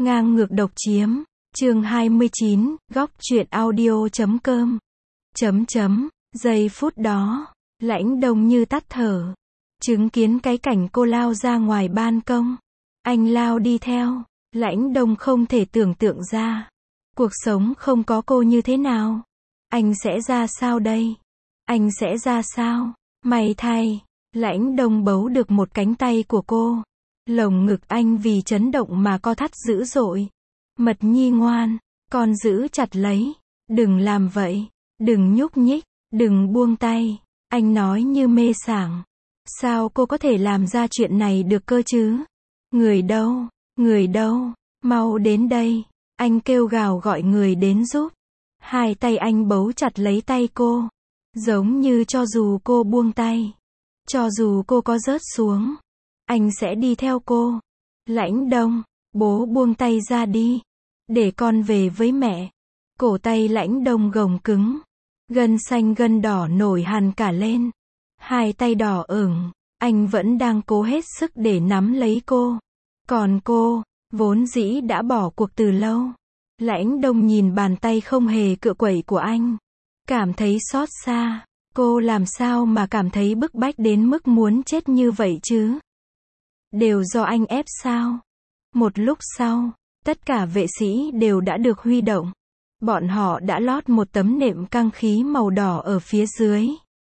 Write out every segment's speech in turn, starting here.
Ngang ngược độc chiếm. Chương 29, góc truyện audio.com. Giây phút đó, Lãnh Đông như tắt thở. Chứng kiến cái cảnh cô lao ra ngoài ban công. Anh lao đi theo. Lãnh Đông không thể tưởng tượng ra. Cuộc sống không có cô như thế nào. Anh sẽ ra sao đây? Anh sẽ ra sao? May thay, Lãnh Đông bấu được một cánh tay của cô. Lồng ngực anh vì chấn động mà co thắt dữ dội. Mật Nhi ngoan, con giữ chặt lấy. Đừng làm vậy. Đừng nhúc nhích. Đừng buông tay. Anh nói như mê sảng. Sao cô có thể làm ra chuyện này được cơ chứ? Người đâu? Người đâu? Mau đến đây. Anh kêu gào gọi người đến giúp. Hai tay anh bấu chặt lấy tay cô. Giống như cho dù cô buông tay. Cho dù cô có rớt xuống. Anh sẽ đi theo cô. Lãnh Đông, bố buông tay ra đi. Để con về với mẹ. Cổ tay Lãnh Đông gồng cứng. Gân xanh gân đỏ nổi hằn cả lên. Hai tay đỏ ửng. Anh vẫn đang cố hết sức để nắm lấy cô. Còn cô, vốn dĩ đã bỏ cuộc từ lâu. Lãnh Đông nhìn bàn tay không hề cựa quẩy của anh. Cảm thấy xót xa. Cô làm sao mà cảm thấy bức bách đến mức muốn chết như vậy chứ? Đều do anh ép sao? Một lúc sau, tất cả vệ sĩ đều đã được huy động. Bọn họ đã lót một tấm nệm căng khí màu đỏ ở phía dưới.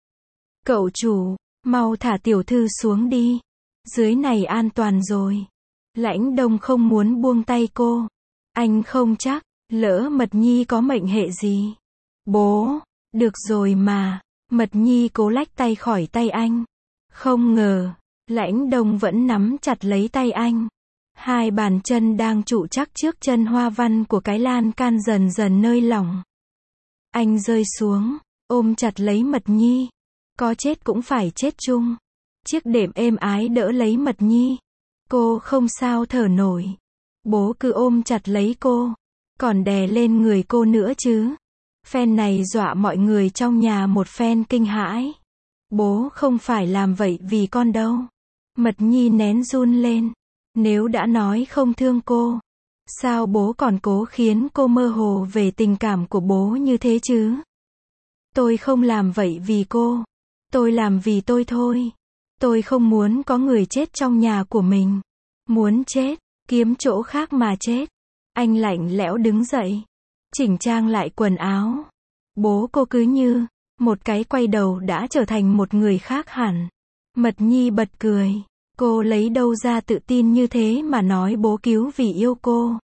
Cậu chủ, mau thả tiểu thư xuống đi. Dưới này an toàn rồi. Lãnh Đông không muốn buông tay cô. Anh không chắc, lỡ Mật Nhi có mệnh hệ gì. Bố, được rồi mà. Mật Nhi cố lách tay khỏi tay anh. Không ngờ, Lãnh Đông vẫn nắm chặt lấy tay anh. Hai bàn chân đang trụ chắc trước chân hoa văn của cái lan can dần dần nơi lỏng. Anh rơi xuống, ôm chặt lấy Mật Nhi. Có chết cũng phải chết chung. Chiếc đệm êm ái đỡ lấy Mật Nhi. Cô không sao thở nổi. Bố cứ ôm chặt lấy cô. Còn đè lên người cô nữa chứ. Phen này dọa mọi người trong nhà một phen kinh hãi. Bố không phải làm vậy vì con đâu. Mật Nhi nén run lên. Nếu đã nói không thương cô, sao bố còn cố khiến cô mơ hồ về tình cảm của bố như thế chứ? Tôi không làm vậy vì cô. Tôi làm vì tôi thôi. Tôi không muốn có người chết trong nhà của mình. Muốn chết, kiếm chỗ khác mà chết. Anh lạnh lẽo đứng dậy. Chỉnh trang lại quần áo. Bố cô cứ như một cái quay đầu đã trở thành một người khác hẳn. Mật Nhi bật cười. Cô lấy đâu ra tự tin như thế mà nói bố cứu vì yêu cô.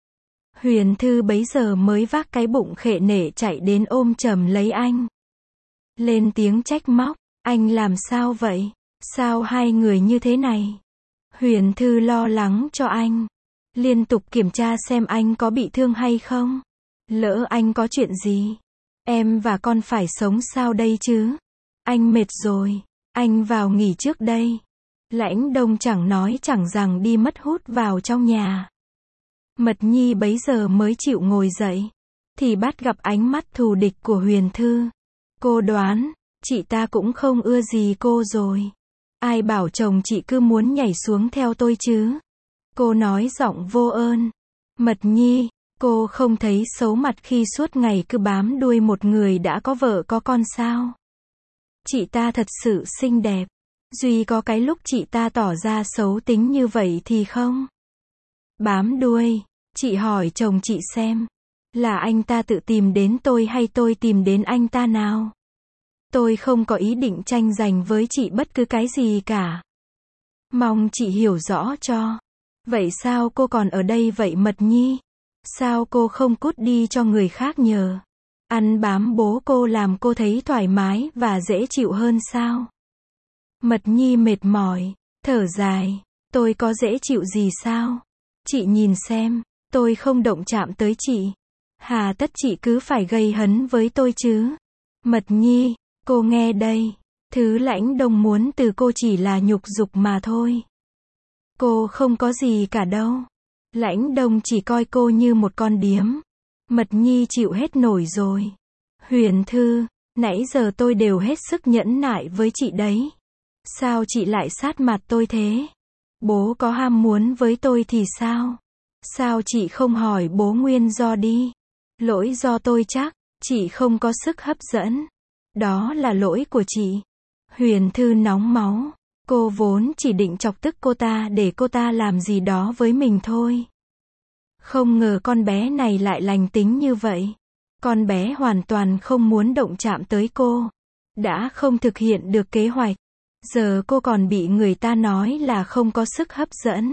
Huyền Thư bấy giờ mới vác cái bụng khệ nể chạy đến ôm chầm lấy anh. Lên tiếng trách móc. Anh làm sao vậy? Sao hai người như thế này? Huyền Thư lo lắng cho anh. Liên tục kiểm tra xem anh có bị thương hay không. Lỡ anh có chuyện gì? Em và con phải sống sao đây chứ? Anh mệt rồi. Anh vào nghỉ trước đây. Lãnh Đông chẳng nói chẳng rằng đi mất hút vào trong nhà. Mật Nhi bấy giờ mới chịu ngồi dậy. Thì bắt gặp ánh mắt thù địch của Huyền Thư. Cô đoán, chị ta cũng không ưa gì cô rồi. Ai bảo chồng chị cứ muốn nhảy xuống theo tôi chứ? Cô nói giọng vô ơn. Mật Nhi, cô không thấy xấu mặt khi suốt ngày cứ bám đuôi một người đã có vợ có con sao? Chị ta thật sự xinh đẹp. Duy có cái lúc chị ta tỏ ra xấu tính như vậy thì không. Bám đuôi, chị hỏi chồng chị xem. Là anh ta tự tìm đến tôi hay tôi tìm đến anh ta nào? Tôi không có ý định tranh giành với chị bất cứ cái gì cả. Mong chị hiểu rõ cho. Vậy sao cô còn ở đây vậy Mật Nhi? Sao cô không cút đi cho người khác nhờ? Ăn bám bố cô làm cô thấy thoải mái và dễ chịu hơn sao? Mật Nhi mệt mỏi, thở dài. Tôi có dễ chịu gì sao? Chị nhìn xem, tôi không động chạm tới chị. Hà tất chị cứ phải gây hấn với tôi chứ? Mật Nhi, cô nghe đây. Thứ Lãnh Đông muốn từ cô chỉ là nhục dục mà thôi. Cô không có gì cả đâu. Lãnh Đông chỉ coi cô như một con điếm. Mật Nhi chịu hết nổi rồi. Huyền Thư, nãy giờ tôi đều hết sức nhẫn nại với chị đấy. Sao chị lại sát mặt tôi thế? Bố có ham muốn với tôi thì sao? Sao chị không hỏi bố nguyên do đi? Lỗi do tôi chắc, chị không có sức hấp dẫn. Đó là lỗi của chị. Huyền Thư nóng máu. Cô vốn chỉ định chọc tức cô ta để cô ta làm gì đó với mình thôi. Không ngờ con bé này lại lành tính như vậy. Con bé hoàn toàn không muốn động chạm tới cô. Đã không thực hiện được kế hoạch. Giờ cô còn bị người ta nói là không có sức hấp dẫn.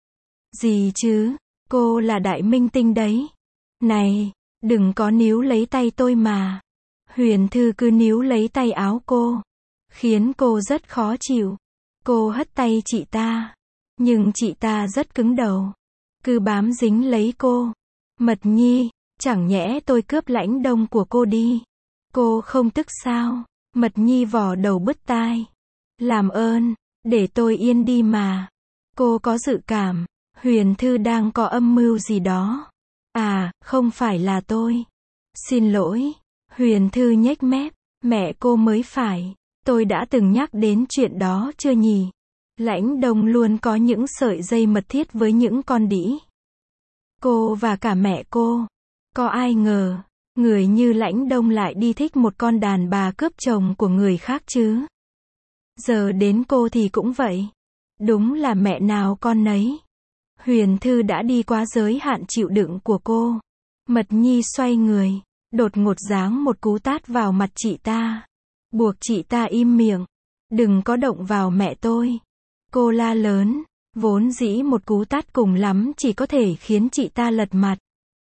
Gì chứ, cô là đại minh tinh đấy. Này, đừng có níu lấy tay tôi mà. Huyền Thư cứ níu lấy tay áo cô, khiến cô rất khó chịu. Cô hất tay chị ta, nhưng chị ta rất cứng đầu, cứ bám dính lấy cô. Mật Nhi, chẳng nhẽ tôi cướp lãnh đông của cô đi. Cô không tức sao? Mật Nhi vò đầu bứt tai. Làm ơn, để tôi yên đi mà. Cô có dự cảm, Huyền Thư đang có âm mưu gì đó. À, không phải là tôi. Xin lỗi. Huyền Thư nhếch mép. Mẹ cô mới phải. Tôi đã từng nhắc đến chuyện đó chưa nhỉ? Lãnh Đông luôn có những sợi dây mật thiết với những con đĩ. Cô và cả mẹ cô. Có ai ngờ, người như Lãnh Đông lại đi thích một con đàn bà cướp chồng của người khác chứ? Giờ đến cô thì cũng vậy. Đúng là mẹ nào con nấy. Huyền Thư đã đi quá giới hạn chịu đựng của cô. Mật Nhi xoay người, đột ngột giáng một cú tát vào mặt chị ta. Buộc chị ta im miệng. Đừng có động vào mẹ tôi. Cô la lớn. Vốn dĩ một cú tát cùng lắm chỉ có thể khiến chị ta lật mặt.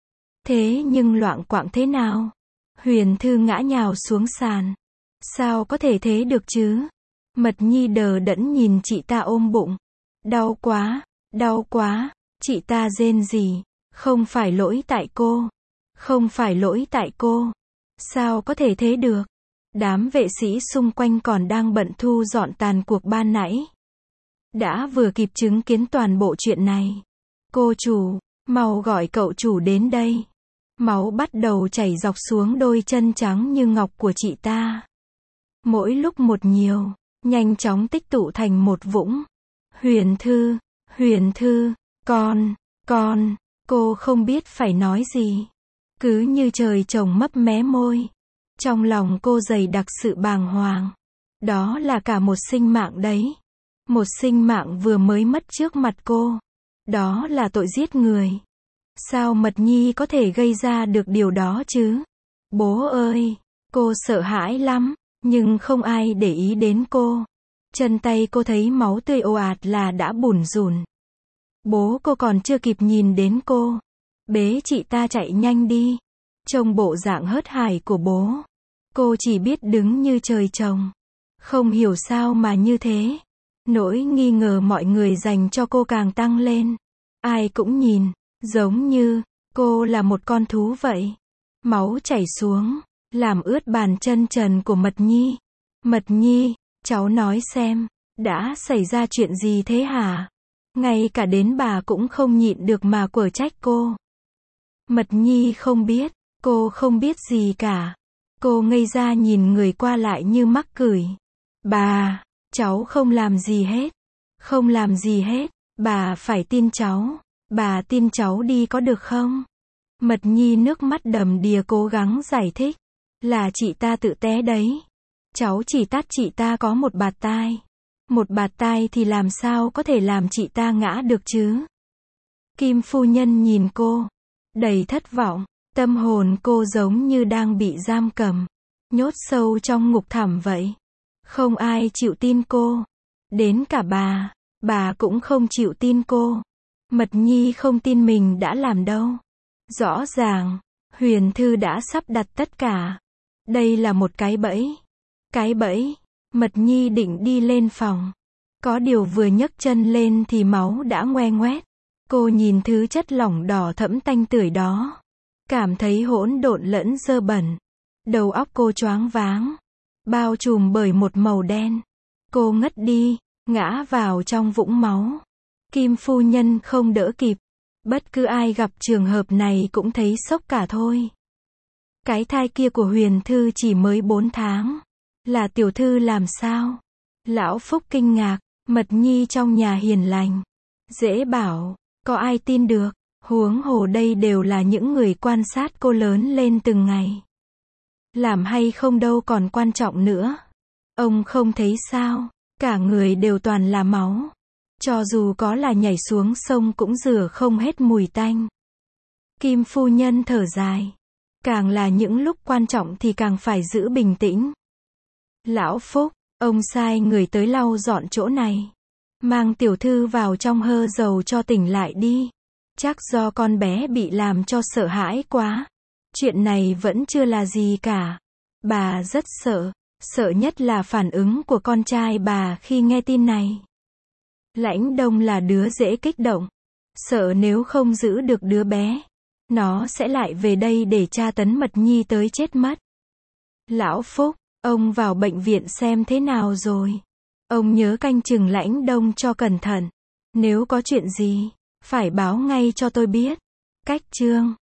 Thế nhưng loạng quạng thế nào? Huyền Thư ngã nhào xuống sàn. Sao có thể thế được chứ? Mật Nhi đờ đẫn nhìn chị ta ôm bụng. Đau quá, đau quá. Chị ta rên rỉ. Không phải lỗi tại cô. Không phải lỗi tại cô. Sao có thể thế được? Đám vệ sĩ xung quanh còn đang bận thu dọn tàn cuộc ban nãy. Đã vừa kịp chứng kiến toàn bộ chuyện này. Cô chủ, mau gọi cậu chủ đến đây. Máu bắt đầu chảy dọc xuống đôi chân trắng như ngọc của chị ta. Mỗi lúc một nhiều, nhanh chóng tích tụ thành một vũng. Huyền Thư, con, cô không biết phải nói gì. Cứ như trời trồng mấp mé môi. Trong lòng cô dày đặc sự bàng hoàng. Đó là cả một sinh mạng đấy. Một sinh mạng vừa mới mất trước mặt cô. Đó là tội giết người. Sao Mật Nhi có thể gây ra được điều đó chứ? Bố ơi, cô sợ hãi lắm, nhưng không ai để ý đến cô. Chân tay cô thấy máu tươi ồ ạt là đã bủn rủn. Bố cô còn chưa kịp nhìn đến cô. Bế chị ta chạy nhanh đi. Trông bộ dạng hớt hải của bố. Cô chỉ biết đứng như trời trồng. Không hiểu sao mà như thế. Nỗi nghi ngờ mọi người dành cho cô càng tăng lên. Ai cũng nhìn, giống như cô là một con thú vậy. Máu chảy xuống, làm ướt bàn chân trần của Mật Nhi. Mật Nhi, cháu nói xem, đã xảy ra chuyện gì thế hả? Ngay cả đến bà cũng không nhịn được mà quở trách cô. Mật Nhi không biết, cô không biết gì cả. Cô ngây ra nhìn người qua lại như mắc cười. Bà, cháu không làm gì hết. Không làm gì hết, bà phải tin cháu. Bà tin cháu đi có được không? Mật Nhi nước mắt đầm đìa cố gắng giải thích. Là chị ta tự té đấy. Cháu chỉ tát chị ta có một bạt tai. Một bạt tai thì làm sao có thể làm chị ta ngã được chứ? Kim phu nhân nhìn cô, đầy thất vọng. Tâm hồn cô giống như đang bị giam cầm, nhốt sâu trong ngục thẳm vậy. Không ai chịu tin cô. Đến cả bà cũng không chịu tin cô. Mật Nhi không tin mình đã làm đâu. Rõ ràng, Huyền Thư đã sắp đặt tất cả. Đây là một cái bẫy. Cái bẫy. Mật Nhi định đi lên phòng. Có điều vừa nhấc chân lên thì máu đã ngoe ngoét. Cô nhìn thứ chất lỏng đỏ thẫm tanh tưởi đó. Cảm thấy hỗn độn lẫn dơ bẩn. Đầu óc cô choáng váng. Bao trùm bởi một màu đen. Cô ngất đi, ngã vào trong vũng máu. Kim phu nhân không đỡ kịp. Bất cứ ai gặp trường hợp này cũng thấy sốc cả thôi. Cái thai kia của Huyền Thư chỉ mới 4 tháng. Là tiểu thư làm sao? Lão Phúc kinh ngạc. Mật Nhi trong nhà hiền lành. Dễ bảo, có ai tin được. Huống hồ đây đều là những người quan sát cô lớn lên từng ngày. Làm hay không đâu còn quan trọng nữa. Ông không thấy sao, cả người đều toàn là máu. Cho dù có là nhảy xuống sông cũng rửa không hết mùi tanh. Kim phu nhân thở dài. Càng là những lúc quan trọng thì càng phải giữ bình tĩnh. Lão Phúc, ông sai người tới lau dọn chỗ này. Mang tiểu thư vào trong hơ dầu cho tỉnh lại đi. Chắc do con bé bị làm cho sợ hãi quá. Chuyện này vẫn chưa là gì cả. Bà rất sợ. Sợ nhất là phản ứng của con trai bà khi nghe tin này. Lãnh Đông là đứa dễ kích động. Sợ nếu không giữ được đứa bé, nó sẽ lại về đây để tra tấn Mật Nhi tới chết mất. Lão Phúc, ông vào bệnh viện xem thế nào rồi. Ông nhớ canh chừng Lãnh Đông cho cẩn thận. Nếu có chuyện gì, phải báo ngay cho tôi biết. Cách chương